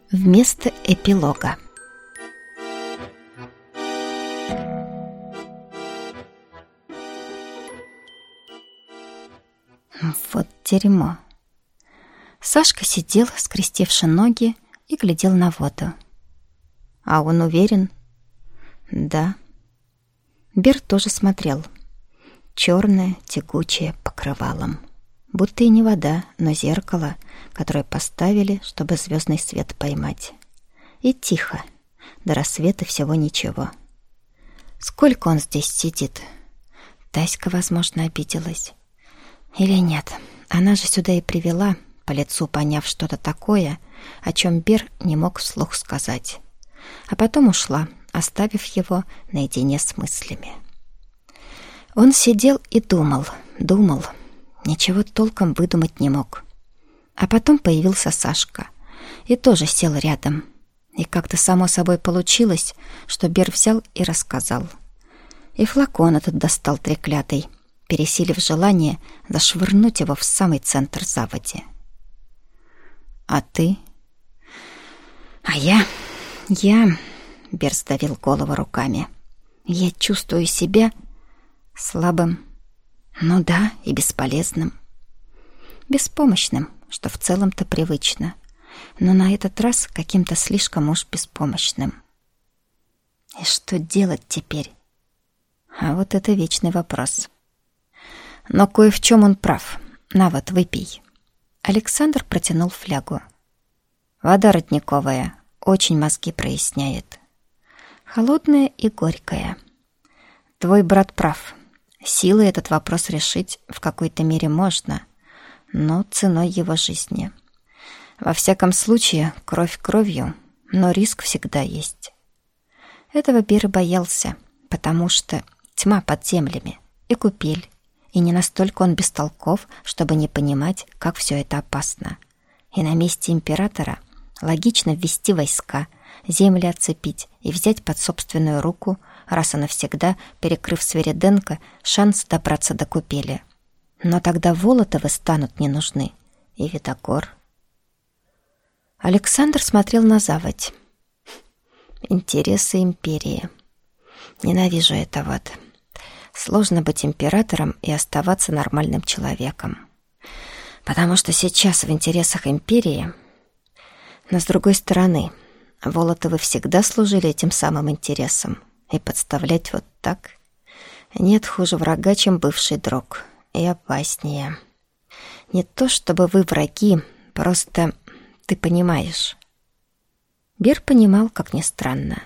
Вместо эпилога. Вот дерьмо. Сашка сидел, скрестивши ноги, и глядел на воду. А он уверен? Да. Бер тоже смотрел. Черное, тягучее, покрывалом. Будто и не вода, но зеркало, которое поставили, чтобы звездный свет поймать. И тихо. До рассвета всего ничего. Сколько он здесь сидит? Таська, возможно, обиделась. Или нет? Она же сюда и привела, по лицу поняв что-то такое, о чем Бер не мог вслух сказать. А потом ушла, оставив его наедине с мыслями. Он сидел и думал, ничего толком выдумать не мог. А потом появился Сашка и тоже сел рядом. И как-то само собой получилось, что Бер взял и рассказал. И флакон этот достал треклятый, пересилив желание зашвырнуть его в самый центр заводи. «А ты?» «А я...» Бер сдавил голову руками. «Я чувствую себя слабым, ну да, и бесполезным. Беспомощным, что в целом-то привычно, но на этот раз каким-то слишком уж беспомощным. И что делать теперь? А вот это вечный вопрос. Но кое в чем он прав. На вот, выпей». Александр протянул флягу. «Вода родниковая, очень мозги проясняет. Холодная и горькая. Твой брат прав. Силой этот вопрос решить в какой-то мере можно, но ценой его жизни. Во всяком случае, кровь кровью, но риск всегда есть». Этого Бер боялся, потому что тьма под землями и купель, и не настолько он бестолков, чтобы не понимать, как все это опасно. И на месте императора логично ввести войска, земли оцепить и взять под собственную руку, раз и навсегда, перекрыв Свириденко, шанс добраться до купели. Но тогда Волотовы станут не нужны, и Видогор. Александр смотрел на заводь. Интересы империи. Ненавижу это вот. Сложно быть императором и оставаться нормальным человеком. Потому что сейчас в интересах империи. Но с другой стороны, Волотовы всегда служили этим самым интересам. И подставлять вот так? Нет хуже врага, чем бывший друг. И опаснее. Не то чтобы вы враги, просто ты понимаешь. Бер понимал, как ни странно.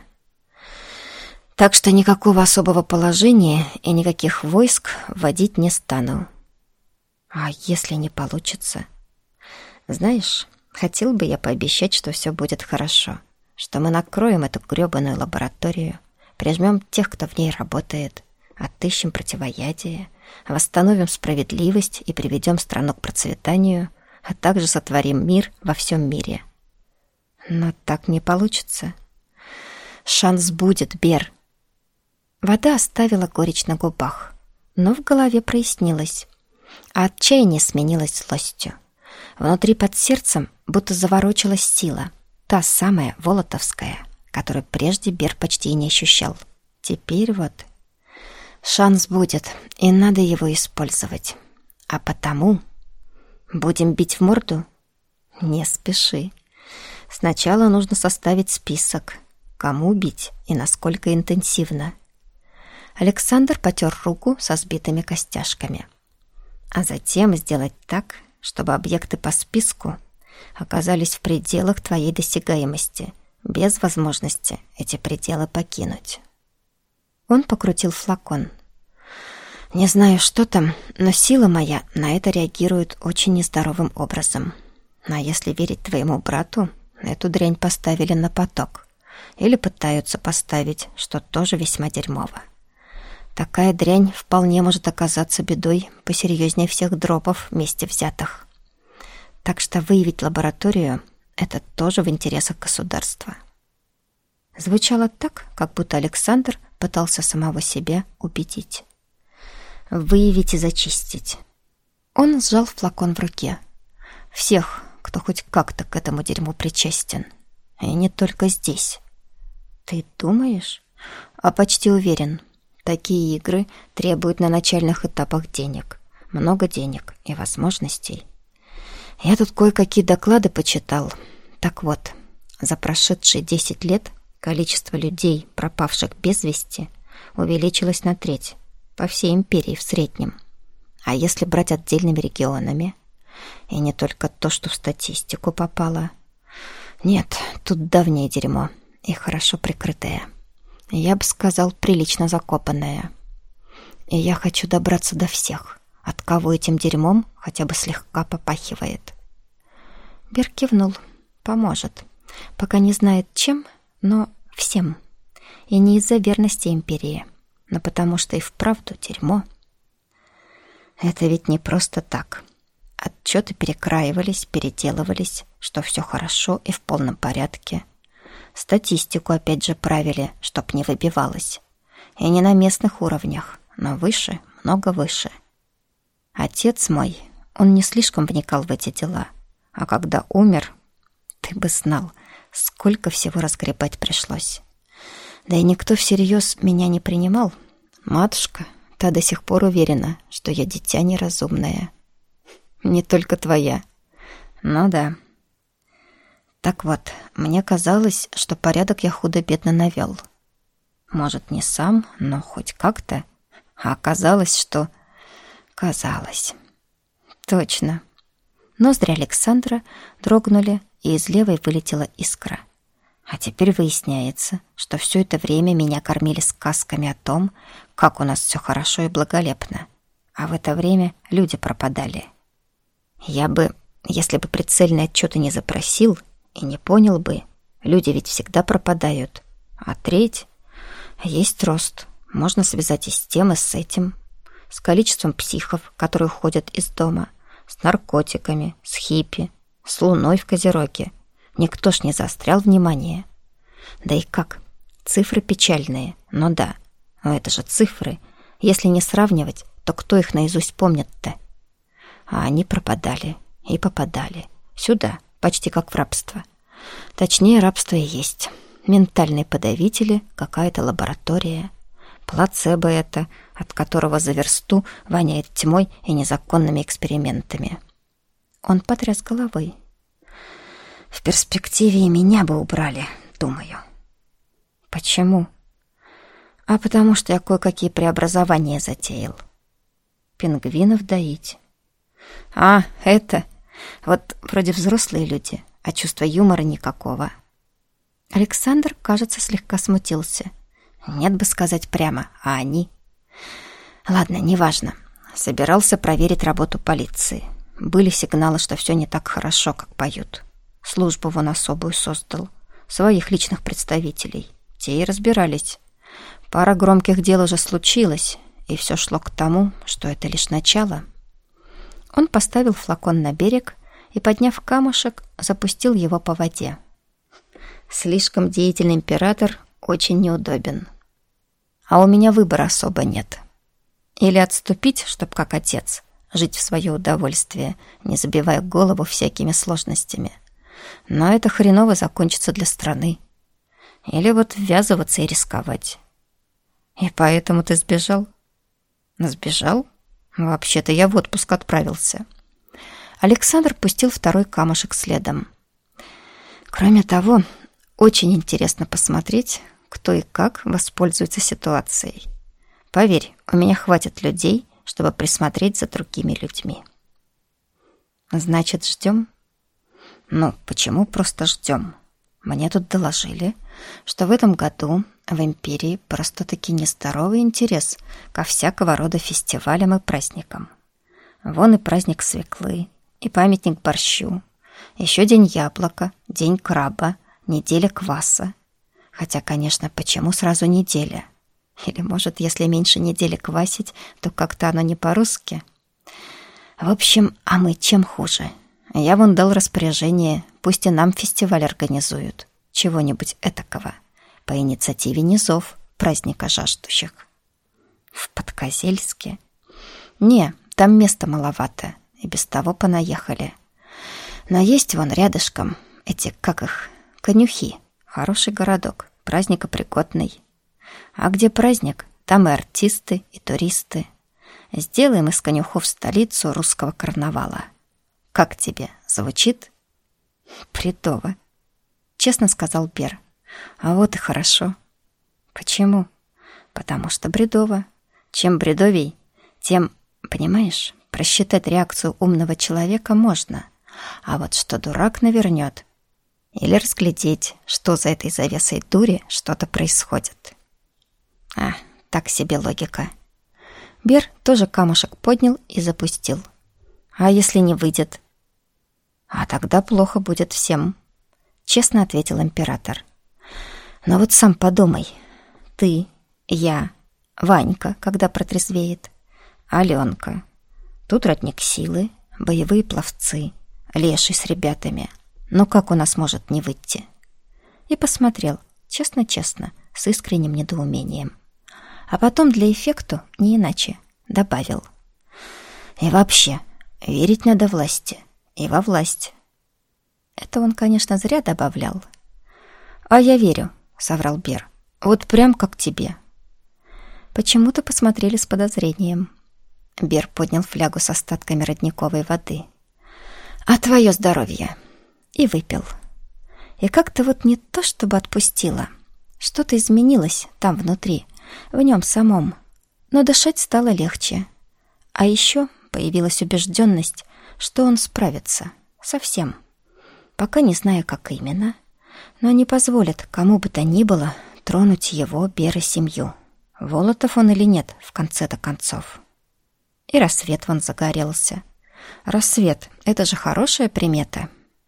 Так что никакого особого положения и никаких войск вводить не стану. А если не получится? Знаешь, хотел бы я пообещать, что все будет хорошо, что мы накроем эту грёбаную лабораторию, прижмем тех, кто в ней работает, отыщем противоядие, восстановим справедливость и приведем страну к процветанию, а также сотворим мир во всем мире. Но так не получится. Шанс будет, Бер. Вода оставила горечь на губах, но в голове прояснилось, а отчаяние сменилось злостью. Внутри под сердцем будто заворочилась сила, та самая волотовская, которую прежде Бер почти и не ощущал. Теперь вот шанс будет, и надо его использовать. А потому будем бить в морду? Не спеши. Сначала нужно составить список, кому бить и насколько интенсивно. Александр потер руку со сбитыми костяшками. А затем сделать так, чтобы объекты по списку оказались в пределах твоей досягаемости, без возможности эти пределы покинуть. Он покрутил флакон. Не знаю, что там, но сила моя на это реагирует очень нездоровым образом. А если верить твоему брату, эту дрянь поставили на поток. Или пытаются поставить, что тоже весьма дерьмово. Такая дрянь вполне может оказаться бедой посерьезнее всех дропов вместе взятых. Так что выявить лабораторию — это тоже в интересах государства. Звучало так, как будто Александр пытался самого себя убедить. Выявить и зачистить. Он сжал флакон в руке. Всех, кто хоть как-то к этому дерьму причастен. И не только здесь. Ты думаешь? А почти уверен. Такие игры требуют на начальных этапах денег. Много денег и возможностей. Я тут кое-какие доклады почитал. Так вот, за прошедшие 10 лет количество людей, пропавших без вести, увеличилось на треть по всей империи в среднем. А если брать отдельными регионами? И не только то, что в статистику попало. Нет, тут давнее дерьмо и хорошо прикрытое. Я бы сказал, прилично закопанное. И я хочу добраться до всех, от кого этим дерьмом хотя бы слегка попахивает. Бер кивнул. Поможет. Пока не знает чем, но всем. И не из-за верности империи, но потому что и вправду дерьмо. Это ведь не просто так. Отчеты перекраивались, переделывались, что все хорошо и в полном порядке. Статистику опять же правили, чтоб не выбивалось. И не на местных уровнях, но выше, много выше. Отец мой, он не слишком вникал в эти дела. А когда умер, ты бы знал, сколько всего разгребать пришлось. Да и никто всерьез меня не принимал. Матушка, та до сих пор уверена, что я дитя неразумное. Не только твоя. Ну да. Так вот, мне казалось, что порядок я худо-бедно навел. Может, не сам, но хоть как-то. А оказалось, что... Казалось. Точно. Ноздри Александра дрогнули, и из левой вылетела искра. А теперь выясняется, что все это время меня кормили сказками о том, как у нас все хорошо и благолепно. А в это время люди пропадали. Я бы, если бы прицельные отчеты не запросил и не понял бы, люди ведь всегда пропадают. А треть? Есть рост. Можно связать и с тем, и с этим. С количеством психов, которые уходят из дома. С наркотиками, с хиппи, с луной в Козероге. Никто ж не заострял внимание. Да и как? Цифры печальные, но да. Но это же цифры. Если не сравнивать, то кто их наизусть помнит-то? А они пропадали и попадали. Сюда, почти как в рабство. Точнее, рабство и есть. Ментальные подавители, какая-то лаборатория. Плацебо это, от которого за версту воняет тьмой и незаконными экспериментами. Он потряс головой. В перспективе и меня бы убрали, думаю. Почему? А потому что я кое-какие преобразования затеял. Пингвинов доить. А, это... Вот вроде взрослые люди, а чувства юмора никакого. Александр, кажется, слегка смутился. Нет бы сказать прямо, а они... Ладно, неважно. Собирался проверить работу полиции. Были сигналы, что все не так хорошо, как поют. Службу вон особую создал. Своих личных представителей. Те и разбирались. Пара громких дел уже случилось, и все шло к тому, что это лишь начало. Он поставил флакон на берег и, подняв камушек, запустил его по воде. Слишком деятельный император очень неудобен. А у меня выбора особо нет. Или отступить, чтоб как отец, жить в свое удовольствие, не забивая голову всякими сложностями. Но это хреново закончится для страны. Или вот ввязываться и рисковать. И поэтому ты сбежал? Сбежал? Вообще-то я в отпуск отправился. Александр пустил второй камушек следом. Кроме того, очень интересно посмотреть, кто и как воспользуется ситуацией. Поверь, у меня хватит людей, чтобы присмотреть за другими людьми. Значит, ждем? Ну, почему просто ждем? Мне тут доложили, что в этом году в империи просто-таки нездоровый интерес ко всякого рода фестивалям и праздникам. Вон и праздник свеклы, и памятник борщу, еще день яблока, день краба, неделя кваса. Хотя, конечно, почему сразу неделя? Или, может, если меньше недели квасить, то как-то оно не по-русски? В общем, а мы чем хуже? Я вон дал распоряжение, пусть и нам фестиваль организуют. Чего-нибудь этакого. По инициативе низов, праздника жаждущих. В Подкозельске? Не, там места маловато, и без того понаехали. Но есть вон рядышком эти, как их, Конюхи — хороший городок, праздникопригодный. А где праздник, там и артисты, и туристы. Сделаем из конюхов столицу русского карнавала. Как тебе, звучит? Бредово, честно сказал Бер. А вот и хорошо. Почему? Потому что бредово. Чем бредовей, тем, понимаешь, просчитать реакцию умного человека можно. А вот что дурак навернет. Или разглядеть, что за этой завесой дури что-то происходит. Так себе логика. Бер тоже камушек поднял и запустил. А если не выйдет? А тогда плохо будет всем, честно ответил император. Но вот сам подумай. Ты, я, Ванька, когда протрезвеет, Аленка. Тут родник силы, боевые пловцы, Леший с ребятами. Ну как у нас может не выйти? И посмотрел, честно-честно, с искренним недоумением. А потом для эффекту, не иначе, добавил. И вообще, верить надо власти и во власть. Это он, конечно, зря добавлял. А я верю, соврал Бер. Вот прям как тебе. Почему-то посмотрели с подозрением. Бер поднял флягу с остатками родниковой воды. А твое здоровье. И выпил. И как-то вот не то, чтобы отпустило. Что-то изменилось там внутри, в нем самом. Но дышать стало легче. А еще появилась убежденность, что он справится. Совсем. Пока не знаю, как именно. Но не позволит кому бы то ни было тронуть его, Бера, семью. Волотов он или нет, в конце-то концов. И рассвет вон загорелся. Рассвет — это же хорошая примета.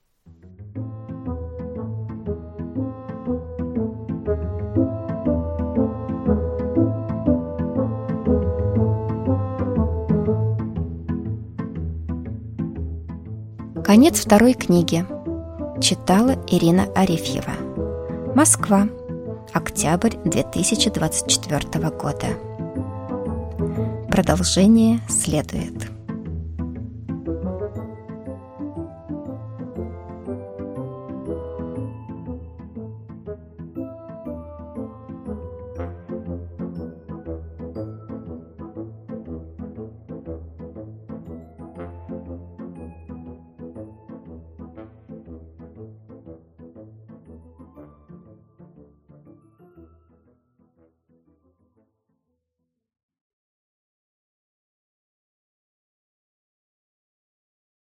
Конец второй книги. Читала Ирина Арефьева. Москва. Октябрь 2024 года. Продолжение следует.